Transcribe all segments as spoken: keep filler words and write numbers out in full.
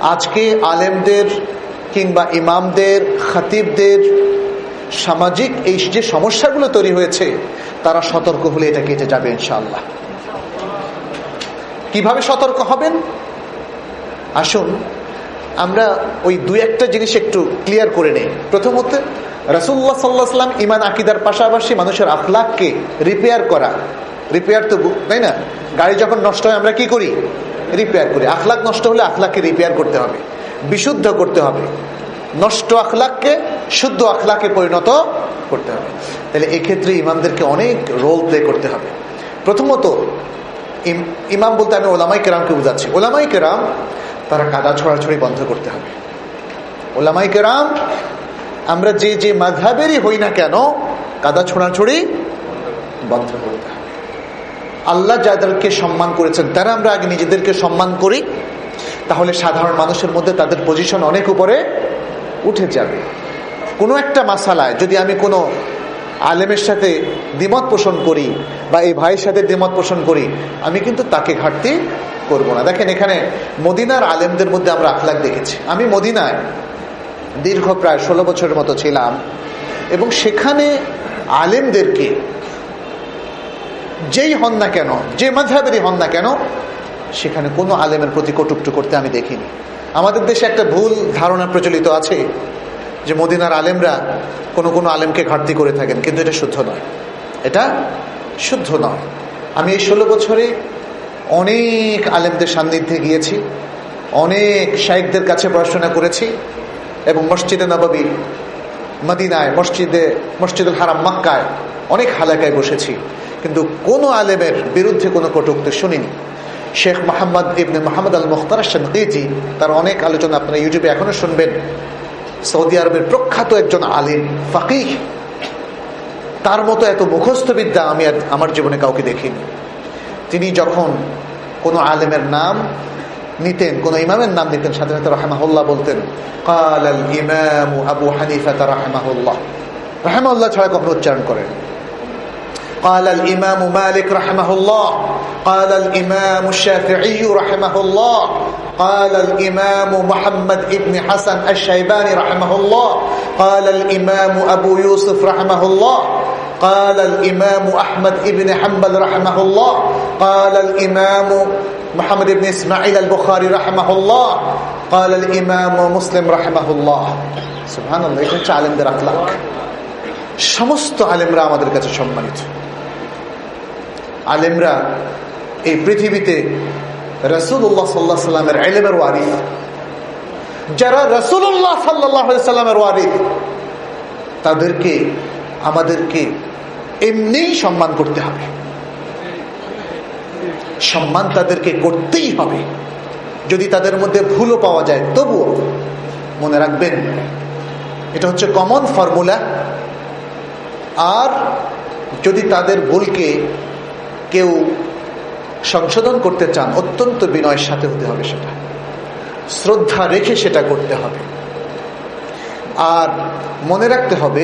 আজকে আলেমদের কিংবা ইমামদের, খতিবদের সামাজিক এই যে সমস্যাগুলো তৈরি হয়েছে, তারা সতর্ক হলে এটা কেটে যাবে ইনশাআল্লাহ। কিভাবে সতর্ক হবেন? আসুন আমরা ওই দুই একটা জিনিস একটু ক্লিয়ার করে নেই। প্রথমত, রাসূলুল্লাহ সাল্লাল্লাহু আলাইহি ওয়াসাল্লাম ইমান আকীদার পাশাপাশি মানুষের আখলাককে রিপেয়ার করা, রিপেয়ার তো তাই না, গাড়ি যখন নষ্ট হয় আমরা কি করি? রিপেয়ার করি। আখলাক নষ্ট হলে আখলাককে রিপেয়ার করতে হবে, বিশুদ্ধ করতে হবে, নষ্ট আখলাককে শুদ্ধ আখলাকে পরিণত করতে হবে। তাহলে এক্ষেত্রে ইমামদেরকে অনেক রোল প্লে করতে হবে। প্রথমত, ইমাম বলতে আমি ওলামাই কেরামকে বুঝাচ্ছি। ওলামাই কেরাম তারা কাদা ছড়াছড়ি বন্ধ করতে হবে। ওলামাই কেরাম আমরা যে যে মাযহাবেরই হই না কেন, কাদা ছড়াছড়ি বন্ধ করতে হবে। আল্লাহ যাদেরকে সম্মান করেছেন তারা আমরা আগে নিজেদেরকে সম্মান করি, তাহলে সাধারণ মানুষের মধ্যে তাদের পজিশন অনেক উপরে উঠে যাবে। কোনো একটা মাসালায় যদি আমি কোনো আলেমের সাথে দ্বিমত পোষণ করি বা এই ভাইয়ের সাথে দ্বিমত পোষণ করি, আমি কিন্তু তাকে ঘাটতি করব না। দেখেন এখানে মদিনার আলেমদের মধ্যে আমরা আখলাক দেখেছি। আমি মদিনায় দীর্ঘ প্রায় ষোলো বছরের মতো ছিলাম, এবং সেখানে আলেমদেরকে যেই হন না কেন, যে মাযহাবেরই হন না কেন, সেখানে কোনো আলেমের প্রতি কটূক্তি করতে আমি দেখিনি। আমাদের দেশে একটা ভুল ধারণা প্রচলিত আছে যে মদিনার আলেমরা কোনো কোনো আলেমকে ঘাটতি করে থাকেন, কিন্তু এটা শুদ্ধ নয়, এটা শুদ্ধ নয়। আমি এই ষোলো বছরে অনেক আলেমদের সান্নিধ্যে গিয়েছি, অনেক শাইখদের কাছে পড়াশোনা করেছি, এবং মসজিদে নববী মদিনায়, মসজিদে মসজিদুল হারাম মক্কায় অনেক হালাকায় বসেছি, কিন্তু কোনো আলেমের বিরুদ্ধে কোনো কটূক্তি শুনিনি। শেখ মোহাম্মদ ইবনে মোহাম্মদ আল মুখতার শানকিতি, তার অনেক আলোচনা আপনারা ইউটিউবে এখনো শুনবেন। সৌদি আরবের প্রখ্যাত একজন আলিম, ফাকিহ, তার মতো এত মুখস্থ বিদ্যা আমি আর আমার জীবনে কাউকে দেখিনি। তিনি যখন কোনো আলেমের নাম নিতেন, কোন ইমামের নাম নিতেন, সাথে সাথে রাহমাহুল্লাহ বলতেন। কাল আল ইমাম আবু হানিফা রাহমাহুল্লাহ, রাহমাহুল্লাহ ছাড়া কখনো উচ্চারণ করেন। قال الإمام مالك رحمه الله، قال الإمام الشافعي رحمه الله، قال الإمام محمد ابن حسن الشيباني رحمه الله، قال الإمام أبو يوسف رحمه الله، قال الإمام أحمد ابن حنبل رحمه الله، قال الإمام محمد ابن إسماعيل البخاري رحمه الله، قال الإمام مسلم رحمه الله. سبحان الله. এটা হচ্ছে আলেমদের আখলাক। সমস্ত আলেমরা আমাদের কাছে সম্মানিত। আলেমরা এই পৃথিবীতে রাসূলুল্লাহ সাল্লাল্লাহু আলাইহি সাল্লামের ইলমের ওয়ারিস। যারা রাসূলুল্লাহ সাল্লাল্লাহু আলাইহি সাল্লামের ওয়ারিস, তাদেরকে আমাদেরকে এমনিই সম্মান করতে হবে, সম্মান তাদেরকে করতেই হবে। যদি তাদের মধ্যে ভুলও পাওয়া যায়, তবুও মনে রাখবেন এটা হচ্ছে কমন ফর্মুলা। আর যদি তাদের ভুলকে কেউ সংশোধন করতে চান, অত্যন্ত বিনয়ের সাথে হতে হবে, সেটা শ্রদ্ধা রেখে সেটা করতে হবে। আর মনে রাখতে হবে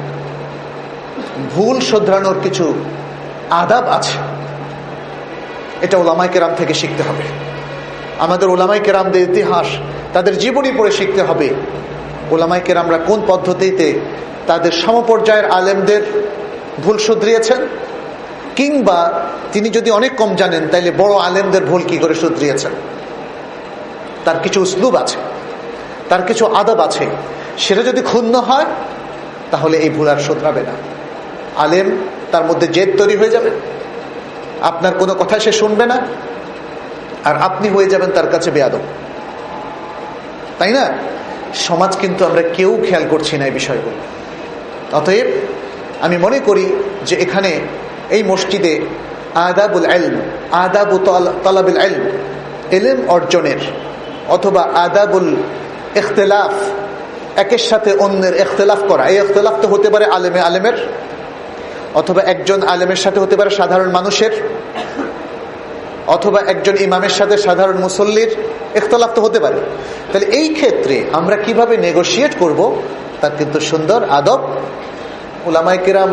ভুল শোধরানোর কিছু আদাব আছে, এটা ওলামায়ে কেরাম থেকে শিখতে হবে। আমাদের ওলামায়ে কেরামদের ইতিহাস, তাদের জীবনী পড়ে শিখতে হবে ওলামায়ে কেরামরা কোন পদ্ধতিতে তাদের সমপর্যায়ের আলেমদের ভুল শুধরিয়েছেন, কিংবা তিনি যদি অনেক কম জানেন তাইলে বড় আলেমদের ভুল কি করে শুধরিয়েছেন। তার কিছু উসলুব আছে, তার কিছু আদব আছে, সেটা যদি ক্ষুণ্ণ হয় তাহলে এই ভুল আর শুধরাবে না। আলেম তার মধ্যে জেদ তৈরি হয়ে যাবে, আপনার কোনো কথা সে শুনবে না, আর আপনি হয়ে যাবেন তার কাছে বেয়াদব, তাই না? সমাজ কিন্তু আমরা কেউ খেয়াল করছি না এই বিষয়গুলো। অতএব আমি মনে করি যে এখানে এই মসজিদে আদাবুল ইলম, আদাবু তালাবুল ইলম, ইলম অর্জনের, অথবা আদাবুল ইখতিলাফ, একের সাথে অন্যের ইখতিলাফ করা, এই ইখতিলাফ তো হতে পারে আলেমে আলেমের, অথবা একজন আলেমের সাথে হতে পারে সাধারণ মানুষের, অথবা একজন ইমামের সাথে সাধারণ মুসল্লির ইখতিলাফ তো হতে পারে। তাহলে এই ক্ষেত্রে আমরা কিভাবে নেগোশিয়েট করব, তার কিন্তু সুন্দর আদব উলামায়ে কেরাম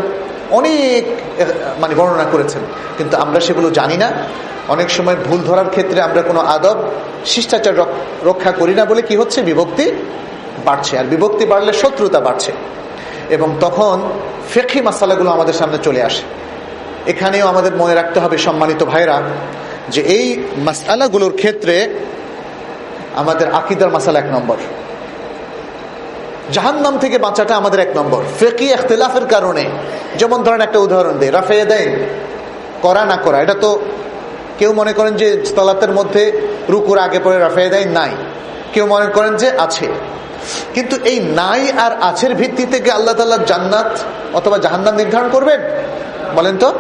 অনেক মানে বর্ণনা করেছেন, কিন্তু আমরা সেগুলো জানি না। অনেক সময় ভুল ধরার ক্ষেত্রে আমরা কোনো আদব শিষ্টাচার রক্ষা করি না বলে কি হচ্ছে, বিভক্তি বাড়ছে, আর বিভক্তি বাড়লে শত্রুতা বাড়ছে, এবং তখন ফিকহি মাসালাগুলো আমাদের সামনে চলে আসে। এখানেও আমাদের মনে রাখতে হবে সম্মানিত ভাইরা, যে এই মাসালাগুলোর ক্ষেত্রে আমাদের আকীদার মাসালা এক নম্বর, জাহান্নাম থেকে বাঁচাটা আমাদের এক নম্বর। ফিকহি ইখতিলাফের কারণে, যেমন ধরেন একটা উদাহরণ দেই, রাফে ইয়াদাইন করা না করা, এটা তো কেউ মনে করেন যে সালাতের মধ্যে রুকুর আগে পরে রাফে ইয়াদাইন নাই, কেউ মনে করেন যে আছে। কিন্তু এই নাই আর আছের ভিত্তিতে কি আল্লাহ তাআলা জান্নাত অথবা জাহান্নাম নির্ধারণ করবেন? বলেন তো।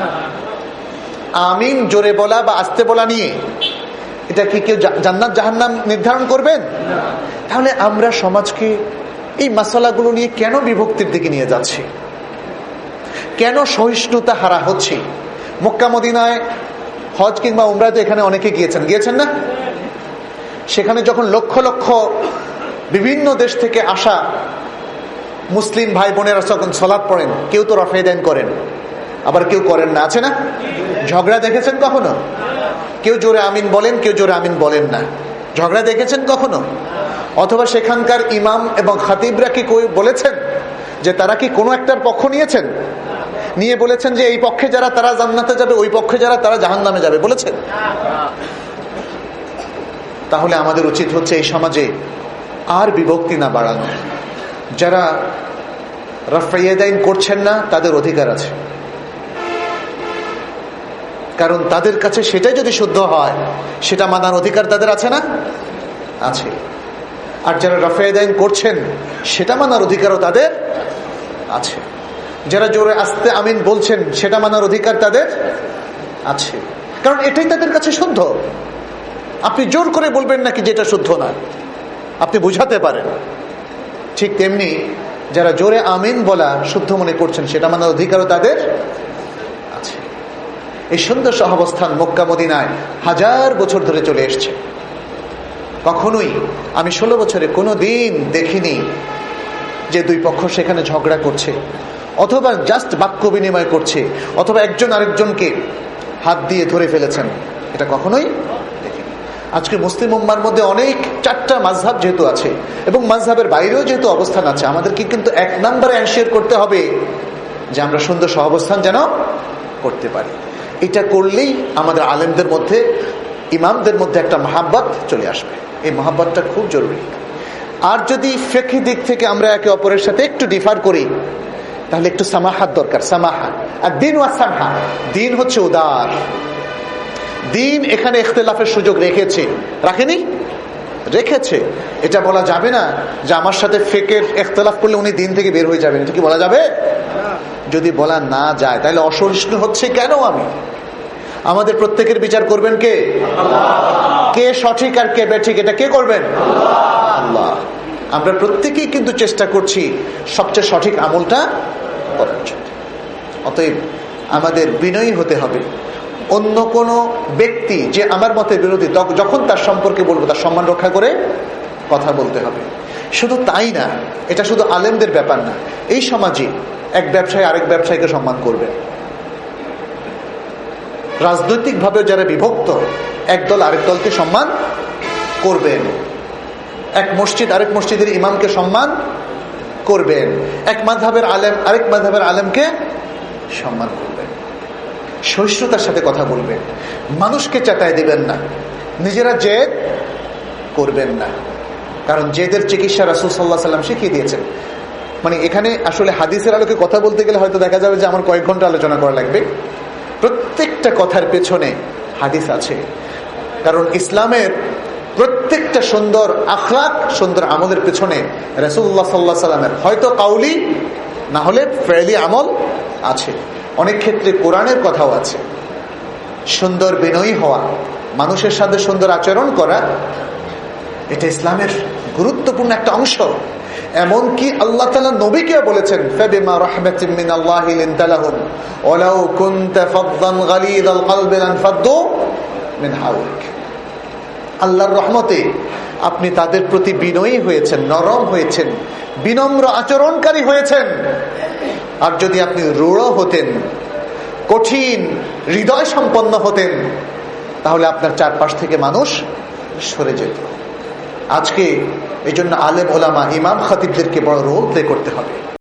আমিন জোরে বলা বা আস্তে বলা নিয়ে এটা কি কেউ জান্নাত জাহান্নাম নির্ধারণ করবেন? তাহলে আমরা সমাজকে এই মাসালাগুলো নিয়ে কেন বিভক্তির দিকে নিয়ে যাচ্ছি? কেন সহিষ্ণুতা হারা হচ্ছে? মক্কা মদিনায় হজ কিংবা উমরায় তো এখানে অনেকে গিয়েছেন, গিয়েছেন না? সেখানে যখন লক্ষ লক্ষ বিভিন্ন দেশ থেকে আসা মুসলিম ভাই বোনেরা যখন সালাত পড়েন, কেউ তো রাফে ইয়াদাইন করেন, আবার কেউ করেন না, আছে না? ঝগড়া দেখেছেন কখনো? কেউ জোরে আমিন বলেন, কেউ জোরে আমিন বলেন না, ঝগড়া দেখেছেন কখনো? অথবা সেখানকার ইমাম এবং খাতিবরা কি বলেছেন যে তারা কি কোনো একটার পক্ষ নিয়েছেন? নিয়ে বলেছেন যে এই পক্ষে যারা তারা জান্নাতে যাবে, ওই পক্ষে যারা তারা জাহান্নামে যাবে, বলেছেন? তাহলে আমাদের উচিত হচ্ছে এই সমাজে আর বিভক্তি না বাড়ানো। যারা রাফে ইয়াদাইন করছেন না তাদের অধিকার আছে, কারণ তাদের কাছে সেটাই যদি শুদ্ধ হয় সেটা মানার অধিকার তাদের আছে না? আছে। আর যারা রাফে ইয়াদাইন করছেন সেটা মানার অধিকারও তাদের আছে। যারা জোরে আস্তে আমিন বলছেন সেটা মানার অধিকার তাদের আছে, কারণ এটাই তাদের কাছে শুদ্ধ। আপনি জোর করে বলবেন নাকি যেটা শুদ্ধ না, আপনি বুঝাতে পারেন। ঠিক তেমনি যারা জোরে আমিন বলা শুদ্ধ মনে করছেন সেটা মানার অধিকারও তাদের আছে। এই সুন্দর সহাবস্থান মক্কা মদিনায় হাজার বছর ধরে চলে এসছে। কখনোই আমি ষোলো বছরে কোনো দিন দেখিনি যে দুই পক্ষ সেখানে ঝগড়া করছে, অথবা জাস্ট বাক্য বিনিময় করছে, অথবা একজন আরেকজনকে হাত দিয়ে ধরে ফেলেছেন, এটা কখনোই দেখিনি। আজকে মুসলিম উম্মার মধ্যে অনেক চারটা মাযহাব যেহেতু আছে এবং মাযহাবের বাইরেও যেহেতু অবস্থান আছে, আমাদেরকে কিন্তু এক নম্বরে এনশিওর করতে হবে যে আমরা সুন্দর সহাবস্থান যেন করতে পারি। এটা করলেই আমাদের আলেমদের মধ্যে, ইমামদের মধ্যে একটা মহাব্বত চলে আসবে। এই মহাব্বতটা খুব জরুরি। আর যদি ফিকহি দিক থেকে আমরা একে অপরের সাথে একটু ডিফার করি তাহলে একটু সামাহাত দরকার। সামাহা আর দিন ওয়া সামহা, দিন হচ্ছে উদার। দিন এখানে ইখতিলাফের সুযোগ রেখেছে, রাখেনি? রেখেছে। এটা বলা যাবে না যে আমার সাথে ফিকহের ইখতিলাফ করলে উনি দিন থেকে বের হয়ে যাবেন, এটা কি বলা যাবে? যদি বলা না যায় তাহলে অসহিষ্ণু হচ্ছে কেন আমি? আমাদের প্রত্যেকের বিচার করবেন কে? কে সঠিক আর কে বেঠিক এটা কে করবেন? আল্লাহ। আমরা প্রত্যেকেই কিন্তু চেষ্টা করছি সবচেয়ে সঠিক আমলটা করার জন্য। অতএব আমাদের বিনয়ী হতে হবে। অন্য কোনো ব্যক্তি যে আমার মতের বিরোধী, যখন তার সম্পর্কে বলবো তার সম্মান রক্ষা করে কথা বলতে হবে। শুধু তাই না, এটা শুধু আলেমদের ব্যাপার না, এই সমাজে এক ব্যবসায়ী আরেক ব্যবসায়ীকে সম্মান করবে। রাজনৈতিক ভাবে যারা বিভক্ত, একদল আরেক দলকে সম্মান করবেন, এক মসজিদ আরেক মসজিদের ইমামকে সম্মান করবেন, এক মাযহাবের আলেম আরেক মাযহাবের আলেমকে সম্মান করবেন, সহিষ্ণুতার সাথে কথা বলবেন, মানুষকে চাটায় দিবেন না, নিজেরা জেদ করবেন না। কারণ জেদের চিকিৎসা রাসূল সাল্লাল্লাহু আলাইহি ওয়াসাল্লাম শিখিয়ে দিয়েছেন। মানে এখানে আসলে হাদিসের আলোকে কথা বলতে গেলে হয়তো দেখা যাবে যে আমার কয়েক ঘন্টা আলোচনা করা লাগবে। প্রত্যেকটা কথার পেছনে হাদিস আছে, কারণ ইসলামের প্রত্যেকটা সুন্দর আখলাক, সুন্দর আমলের পেছনে রাসূলুল্লাহ সাল্লাল্লাহু আলাইহি ওয়াসাল্লামের হয়তো কাউলি না হলে ফেলি আমল আছে। অনেক ক্ষেত্রে কোরআনের কথাও আছে। সুন্দর বিনয়ী হওয়া, মানুষের সাথে সুন্দর আচরণ করা, এটা ইসলামের গুরুত্বপূর্ণ একটা অংশ। এমনকি আল্লাহ তাআলা নবীকে বলেছেন, ফাবিমা রাহমাতিন মিনাল্লাহি লিনতা লাহুম ওয়ালাউ কুনতা ফাদদান গালিযাল কলবি লানফাদ্দু মিন হাওলিক। আল্লাহর রহমতে আপনি তাদের প্রতি বিনয়ী হয়েছেন, নরম হয়েছেন, বিনম্র আচরণকারী হয়েছেন, আর যদি আপনি রূঢ় হতেন, কঠিন হৃদয় সম্পন্ন হতেন, তাহলে আপনার চারপাশ থেকে মানুষ সরে যেত। আজকে এই জন্য আলেম ওলামা ইমাম খতিবদেরকে বড় রোল প্লে করতে হবে।